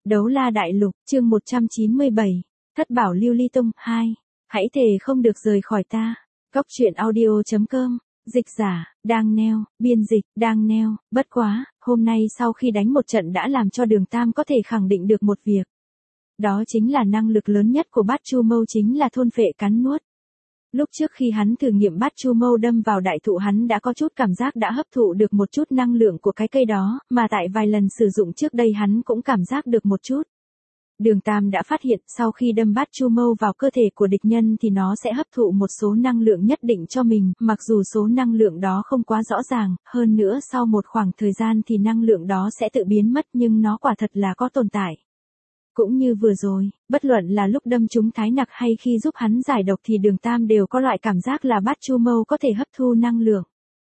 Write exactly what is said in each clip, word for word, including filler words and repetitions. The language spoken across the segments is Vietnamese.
Đấu La Đại Lục, chương một trăm chín mươi bảy, Thất Bảo Lưu Ly Tông, hai. Hãy thề không được rời khỏi ta. Cóc truyện audio chấm com, dịch giả, đang neo, biên dịch, đang neo, bất quá, hôm nay sau khi đánh một trận đã làm cho Đường Tam có thể khẳng định được một việc. Đó chính là năng lực lớn nhất của Bát Chu Mâu chính là thôn phệ cắn nuốt. Lúc trước khi hắn thử nghiệm Bát Chu Mâu đâm vào đại thụ hắn đã có chút cảm giác đã hấp thụ được một chút năng lượng của cái cây đó, mà tại vài lần sử dụng trước đây hắn cũng cảm giác được một chút. Đường Tam đã phát hiện sau khi đâm Bát Chu Mâu vào cơ thể của địch nhân thì nó sẽ hấp thụ một số năng lượng nhất định cho mình, mặc dù số năng lượng đó không quá rõ ràng, hơn nữa sau một khoảng thời gian thì năng lượng đó sẽ tự biến mất nhưng nó quả thật là có tồn tại. Cũng như vừa rồi, bất luận là lúc đâm trúng Thái Nặc hay khi giúp hắn giải độc thì Đường Tam đều có loại cảm giác là Bát Chu Mâu có thể hấp thu năng lượng.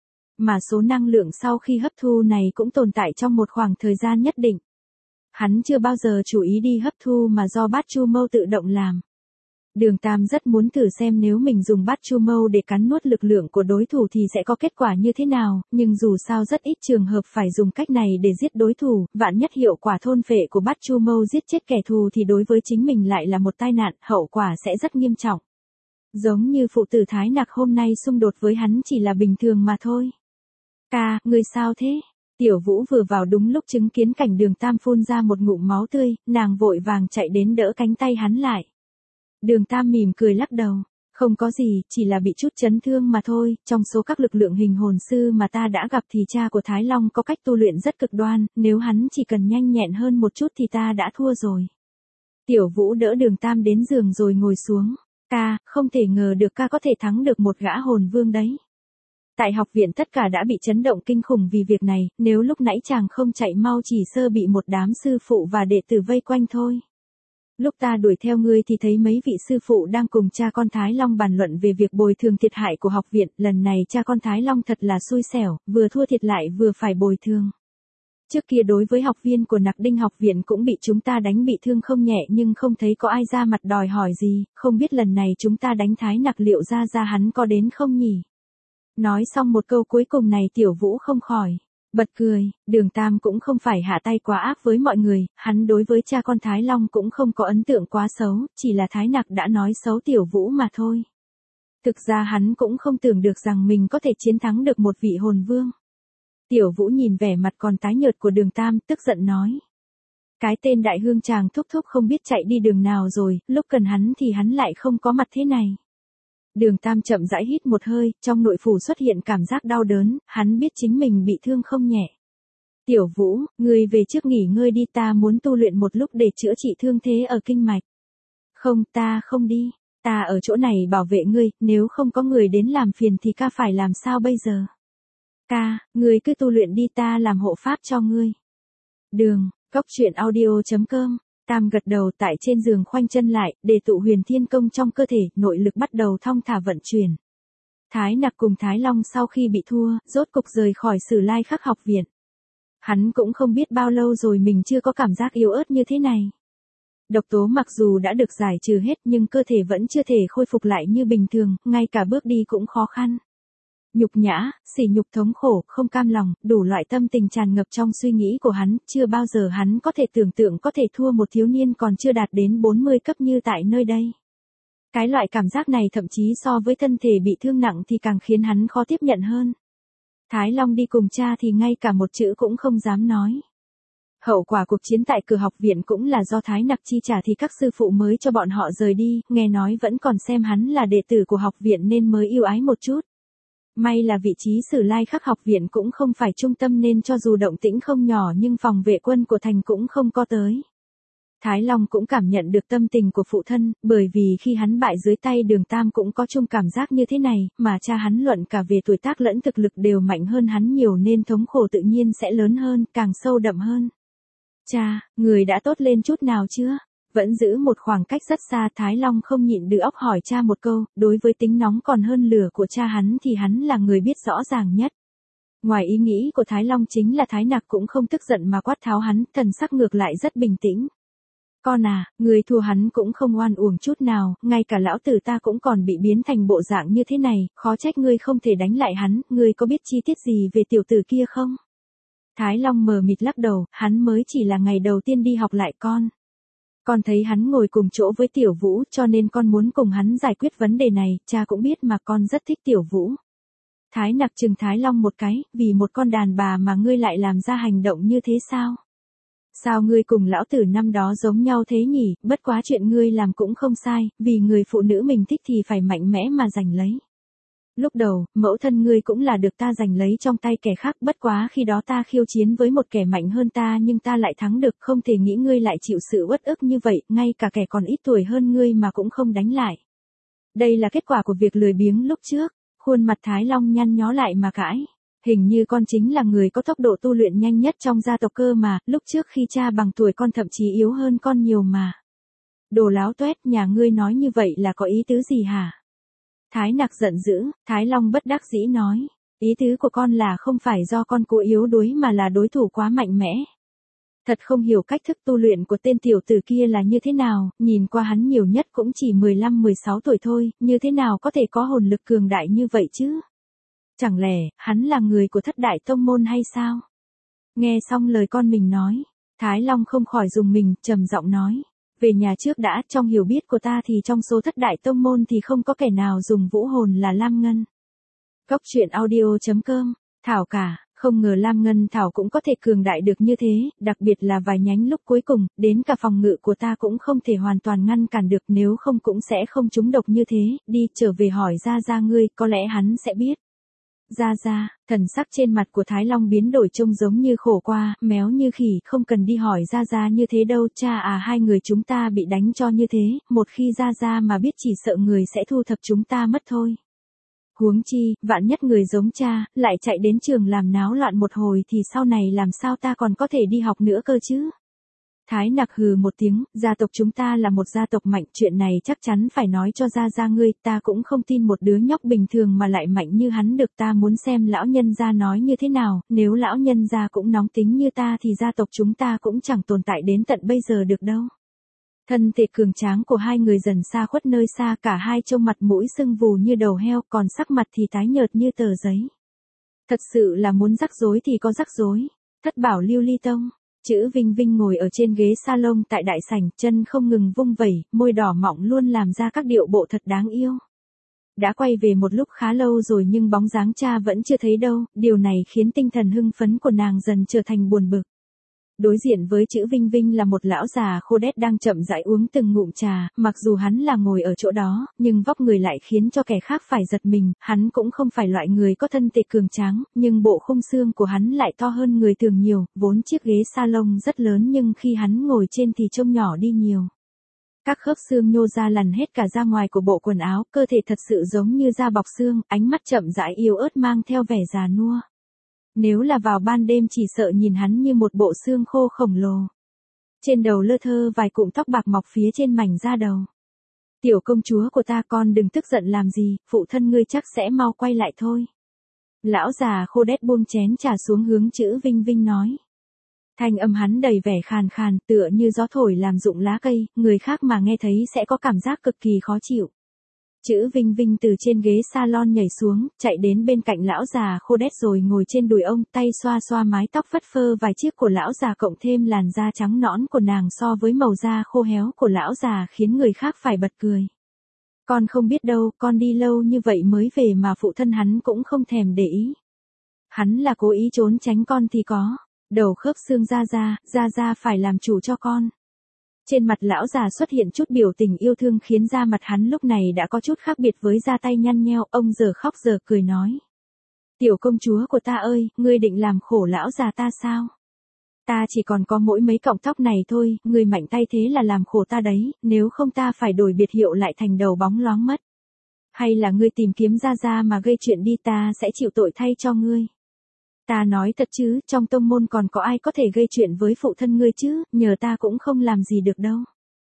Mà số năng lượng sau khi hấp thu này cũng tồn tại trong một khoảng thời gian nhất định. Hắn chưa bao giờ chú ý đi hấp thu mà do Bát Chu Mâu tự động làm. Đường Tam rất muốn thử xem nếu mình dùng Bát Chu Mâu để cắn nuốt lực lượng của đối thủ thì sẽ có kết quả như thế nào, nhưng dù sao rất ít trường hợp phải dùng cách này để giết đối thủ, vạn nhất hiệu quả thôn phệ của Bát Chu Mâu giết chết kẻ thù thì đối với chính mình lại là một tai nạn, hậu quả sẽ rất nghiêm trọng. Giống như phụ tử Thái Nặc hôm nay xung đột với hắn chỉ là bình thường mà thôi. Ca, người sao thế? Tiểu Vũ vừa vào đúng lúc chứng kiến cảnh Đường Tam phun ra một ngụm máu tươi, nàng vội vàng chạy đến đỡ cánh tay hắn lại. Đường Tam mỉm cười lắc đầu, không có gì, chỉ là bị chút chấn thương mà thôi, trong số các lực lượng hình hồn sư mà ta đã gặp thì cha của Thái Long có cách tu luyện rất cực đoan, nếu hắn chỉ cần nhanh nhẹn hơn một chút thì ta đã thua rồi. Tiểu Vũ đỡ Đường Tam đến giường rồi ngồi xuống, ca, không thể ngờ được ca có thể thắng được một gã hồn vương đấy. Tại học viện tất cả đã bị chấn động kinh khủng vì việc này, nếu lúc nãy chàng không chạy mau chỉ sơ bị một đám sư phụ và đệ tử vây quanh thôi. Lúc ta đuổi theo ngươi thì thấy mấy vị sư phụ đang cùng cha con Thái Long bàn luận về việc bồi thường thiệt hại của học viện, lần này cha con Thái Long thật là xui xẻo, vừa thua thiệt lại vừa phải bồi thường. Trước kia đối với học viên của Nặc Đinh học viện cũng bị chúng ta đánh bị thương không nhẹ nhưng không thấy có ai ra mặt đòi hỏi gì, không biết lần này chúng ta đánh Thái Nặc liệu ra ra hắn có đến không nhỉ? Nói xong một câu cuối cùng này Tiểu Vũ không khỏi bật cười, Đường Tam cũng không phải hạ tay quá ác với mọi người, hắn đối với cha con Thái Long cũng không có ấn tượng quá xấu, chỉ là Thái Nặc đã nói xấu Tiểu Vũ mà thôi. Thực ra hắn cũng không tưởng được rằng mình có thể chiến thắng được một vị hồn vương. Tiểu Vũ nhìn vẻ mặt còn tái nhợt của Đường Tam, tức giận nói. Cái tên đại hương chàng thúc thúc không biết chạy đi đường nào rồi, lúc cần hắn thì hắn lại không có mặt thế này. Đường Tam chậm rãi hít một hơi, trong nội phủ xuất hiện cảm giác đau đớn, hắn biết chính mình bị thương không nhẹ. Tiểu Vũ, ngươi về trước nghỉ ngơi đi, ta muốn tu luyện một lúc để chữa trị thương thế ở kinh mạch. Không, ta không đi, ta ở chỗ này bảo vệ ngươi, nếu không có người đến làm phiền thì ca phải làm sao bây giờ? Ca, ngươi cứ tu luyện đi, ta làm hộ pháp cho ngươi. Đường, cóc truyện audio chấm com. Tam gật đầu tại trên giường khoanh chân lại, để tụ huyền thiên công trong cơ thể, nội lực bắt đầu thong thả vận chuyển. Thái Nặc cùng Thái Long sau khi bị thua, rốt cục rời khỏi Sử Lai Khắc học viện. Hắn cũng không biết bao lâu rồi mình chưa có cảm giác yếu ớt như thế này. Độc tố mặc dù đã được giải trừ hết nhưng cơ thể vẫn chưa thể khôi phục lại như bình thường, ngay cả bước đi cũng khó khăn. Nhục nhã, sỉ nhục thống khổ, không cam lòng, đủ loại tâm tình tràn ngập trong suy nghĩ của hắn, chưa bao giờ hắn có thể tưởng tượng có thể thua một thiếu niên còn chưa đạt đến bốn mươi cấp như tại nơi đây. Cái loại cảm giác này thậm chí so với thân thể bị thương nặng thì càng khiến hắn khó tiếp nhận hơn. Thái Long đi cùng cha thì ngay cả một chữ cũng không dám nói. Hậu quả cuộc chiến tại cửa học viện cũng là do Thái Nặc chi trả thì các sư phụ mới cho bọn họ rời đi, nghe nói vẫn còn xem hắn là đệ tử của học viện nên mới yêu ái một chút. May là vị trí Sử Lai Khắc học viện cũng không phải trung tâm nên cho dù động tĩnh không nhỏ nhưng phòng vệ quân của thành cũng không có tới. Thái Long cũng cảm nhận được tâm tình của phụ thân, bởi vì khi hắn bại dưới tay Đường Tam cũng có chung cảm giác như thế này, mà cha hắn luận cả về tuổi tác lẫn thực lực đều mạnh hơn hắn nhiều nên thống khổ tự nhiên sẽ lớn hơn, càng sâu đậm hơn. Cha, người đã tốt lên chút nào chưa? Vẫn giữ một khoảng cách rất xa, Thái Long không nhịn được óc hỏi cha một câu, đối với tính nóng còn hơn lửa của cha hắn thì hắn là người biết rõ ràng nhất. Ngoài ý nghĩ của Thái Long chính là Thái Nặc cũng không tức giận mà quát tháo hắn, thần sắc ngược lại rất bình tĩnh. Con à, người thua hắn cũng không oan uổng chút nào, ngay cả lão tử ta cũng còn bị biến thành bộ dạng như thế này, khó trách ngươi không thể đánh lại hắn, ngươi có biết chi tiết gì về tiểu tử kia không? Thái Long mờ mịt lắc đầu, hắn mới chỉ là ngày đầu tiên đi học lại con. Con thấy hắn ngồi cùng chỗ với Tiểu Vũ cho nên con muốn cùng hắn giải quyết vấn đề này, cha cũng biết mà con rất thích Tiểu Vũ. Thái Nặc chừng Thái Long một cái, vì một con đàn bà mà ngươi lại làm ra hành động như thế sao? Sao ngươi cùng lão tử năm đó giống nhau thế nhỉ, bất quá chuyện ngươi làm cũng không sai, vì người phụ nữ mình thích thì phải mạnh mẽ mà giành lấy. Lúc đầu, mẫu thân ngươi cũng là được ta giành lấy trong tay kẻ khác, bất quá khi đó ta khiêu chiến với một kẻ mạnh hơn ta nhưng ta lại thắng được, không thể nghĩ ngươi lại chịu sự uất ức như vậy, ngay cả kẻ còn ít tuổi hơn ngươi mà cũng không đánh lại. Đây là kết quả của việc lười biếng lúc trước, khuôn mặt Thái Long nhăn nhó lại mà cãi. Hình như con chính là người có tốc độ tu luyện nhanh nhất trong gia tộc cơ mà, lúc trước khi cha bằng tuổi con thậm chí yếu hơn con nhiều mà. Đồ láo toét, nhà ngươi nói như vậy là có ý tứ gì hả? Thái Nặc giận dữ, Thái Long bất đắc dĩ nói. Ý tứ của con là không phải do con cố yếu đuối mà là đối thủ quá mạnh mẽ. Thật không hiểu cách thức tu luyện của tên tiểu tử kia là như thế nào, nhìn qua hắn nhiều nhất cũng chỉ mười lăm mười sáu tuổi thôi, như thế nào có thể có hồn lực cường đại như vậy chứ? Chẳng lẽ, hắn là người của thất đại tông môn hay sao? Nghe xong lời con mình nói, Thái Long không khỏi dùng mình, trầm giọng nói. Về nhà trước đã, trong hiểu biết của ta thì trong số thất đại tông môn thì không có kẻ nào dùng vũ hồn là Lam Ngân. Cốc truyện audio chấm com, Thảo cả, không ngờ Lam Ngân Thảo cũng có thể cường đại được như thế, đặc biệt là vài nhánh lúc cuối cùng, đến cả phòng ngự của ta cũng không thể hoàn toàn ngăn cản được, nếu không cũng sẽ không trúng độc như thế, đi trở về hỏi ra ra ngươi, có lẽ hắn sẽ biết. Ra ra, thần sắc trên mặt của Thái Long biến đổi trông giống như khổ qua, méo như khỉ, không cần đi hỏi ra ra như thế đâu, cha à, hai người chúng ta bị đánh cho như thế, một khi ra ra mà biết chỉ sợ người sẽ thu thập chúng ta mất thôi. Huống chi, vạn nhất người giống cha, lại chạy đến trường làm náo loạn một hồi thì sau này làm sao ta còn có thể đi học nữa cơ chứ? Thái Nặc hừ một tiếng, gia tộc chúng ta là một gia tộc mạnh, chuyện này chắc chắn phải nói cho ra ra ngươi, ta cũng không tin một đứa nhóc bình thường mà lại mạnh như hắn được, ta muốn xem lão nhân gia nói như thế nào, nếu lão nhân gia cũng nóng tính như ta thì gia tộc chúng ta cũng chẳng tồn tại đến tận bây giờ được đâu. Thân thể cường tráng của hai người dần xa khuất nơi xa, cả hai trông mặt mũi sưng vù như đầu heo, còn sắc mặt thì tái nhợt như tờ giấy. Thật sự là muốn rắc rối thì có rắc rối. Thất bảo Lưu Ly Tông. Chữ Vinh Vinh ngồi ở trên ghế salon tại đại sảnh, chân không ngừng vung vẩy, môi đỏ mọng luôn làm ra các điệu bộ thật đáng yêu. Đã quay về một lúc khá lâu rồi nhưng bóng dáng cha vẫn chưa thấy đâu, điều này khiến tinh thần hưng phấn của nàng dần trở thành buồn bực. Đối diện với chữ Vinh Vinh là một lão già khô đét đang chậm rãi uống từng ngụm trà, mặc dù hắn là ngồi ở chỗ đó, nhưng vóc người lại khiến cho kẻ khác phải giật mình, hắn cũng không phải loại người có thân thể cường tráng, nhưng bộ khung xương của hắn lại to hơn người thường nhiều, vốn chiếc ghế salon rất lớn nhưng khi hắn ngồi trên thì trông nhỏ đi nhiều. Các khớp xương nhô ra lằn hết cả ra ngoài của bộ quần áo, cơ thể thật sự giống như da bọc xương, ánh mắt chậm rãi yếu ớt mang theo vẻ già nua. Nếu là vào ban đêm chỉ sợ nhìn hắn như một bộ xương khô khổng lồ. Trên đầu lơ thơ vài cụm tóc bạc mọc phía trên mảnh da đầu. Tiểu công chúa của ta, con đừng tức giận làm gì, phụ thân ngươi chắc sẽ mau quay lại thôi. Lão già khô đét buông chén trà xuống hướng chữ Vinh Vinh nói. Thanh âm hắn đầy vẻ khàn khàn, tựa như gió thổi làm rụng lá cây, người khác mà nghe thấy sẽ có cảm giác cực kỳ khó chịu. Chữ Vinh Vinh từ trên ghế salon nhảy xuống, chạy đến bên cạnh lão già khô đét rồi ngồi trên đùi ông, tay xoa xoa mái tóc phất phơ vài chiếc của lão già cộng thêm làn da trắng nõn của nàng so với màu da khô héo của lão già khiến người khác phải bật cười. Con không biết đâu, con đi lâu như vậy mới về mà phụ thân hắn cũng không thèm để ý. Hắn là cố ý trốn tránh con thì có, đầu khớp xương ra ra, ra ra phải làm chủ cho con. Trên mặt lão già xuất hiện chút biểu tình yêu thương khiến da mặt hắn lúc này đã có chút khác biệt với da tay nhăn nheo, ông giờ khóc giờ cười nói. Tiểu công chúa của ta ơi, ngươi định làm khổ lão già ta sao? Ta chỉ còn có mỗi mấy cọng tóc này thôi, ngươi mạnh tay thế là làm khổ ta đấy, nếu không ta phải đổi biệt hiệu lại thành đầu bóng loáng mất. Hay là ngươi tìm kiếm ra ra mà gây chuyện đi, ta sẽ chịu tội thay cho ngươi. Ta nói thật chứ, trong tông môn còn có ai có thể gây chuyện với phụ thân ngươi chứ, nhờ ta cũng không làm gì được đâu.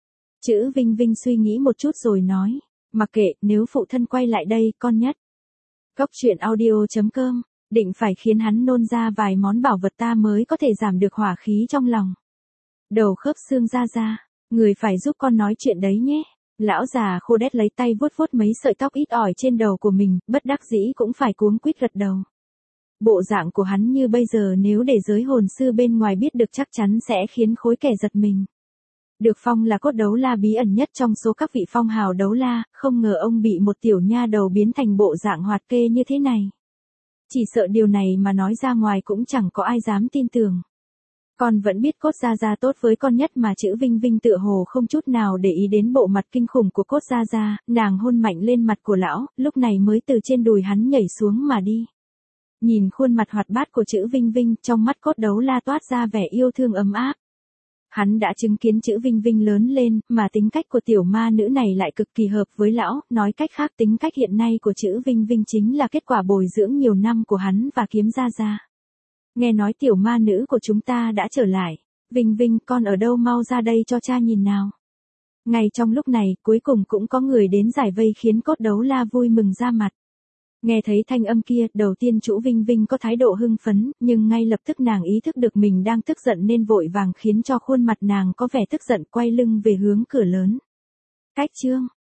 Chữ Vinh Vinh suy nghĩ một chút rồi nói, mặc kệ, nếu phụ thân quay lại đây, con nhất. Cốc truyện audio chấm com, định phải khiến hắn nôn ra vài món bảo vật ta mới có thể giảm được hỏa khí trong lòng. Đầu khớp xương ra ra, người phải giúp con nói chuyện đấy nhé. Lão già khô đét lấy tay vuốt vuốt mấy sợi tóc ít ỏi trên đầu của mình, bất đắc dĩ cũng phải cuống quýt gật đầu. Bộ dạng của hắn như bây giờ nếu để giới hồn sư bên ngoài biết được chắc chắn sẽ khiến khối kẻ giật mình. Được phong là cốt đấu la bí ẩn nhất trong số các vị phong hào đấu la, không ngờ ông bị một tiểu nha đầu biến thành bộ dạng hoạt kê như thế này. Chỉ sợ điều này mà nói ra ngoài cũng chẳng có ai dám tin tưởng. Con vẫn biết cốt gia gia tốt với con nhất mà chữ Vinh Vinh tựa hồ không chút nào để ý đến bộ mặt kinh khủng của cốt gia gia, nàng hôn mạnh lên mặt của lão, lúc này mới từ trên đùi hắn nhảy xuống mà đi. Nhìn khuôn mặt hoạt bát của chữ Vinh Vinh, trong mắt cốt đấu la toát ra vẻ yêu thương ấm áp. Hắn đã chứng kiến chữ Vinh Vinh lớn lên, mà tính cách của tiểu ma nữ này lại cực kỳ hợp với lão, nói cách khác tính cách hiện nay của chữ Vinh Vinh chính là kết quả bồi dưỡng nhiều năm của hắn và kiếm gia gia. Nghe nói tiểu ma nữ của chúng ta đã trở lại. Vinh Vinh, con ở đâu, mau ra đây cho cha nhìn nào. Ngay trong lúc này, cuối cùng cũng có người đến giải vây khiến cốt đấu la vui mừng ra mặt. Nghe thấy thanh âm kia, đầu tiên chủ Vinh Vinh có thái độ hưng phấn, nhưng ngay lập tức nàng ý thức được mình đang tức giận nên vội vàng khiến cho khuôn mặt nàng có vẻ tức giận quay lưng về hướng cửa lớn. Cách chương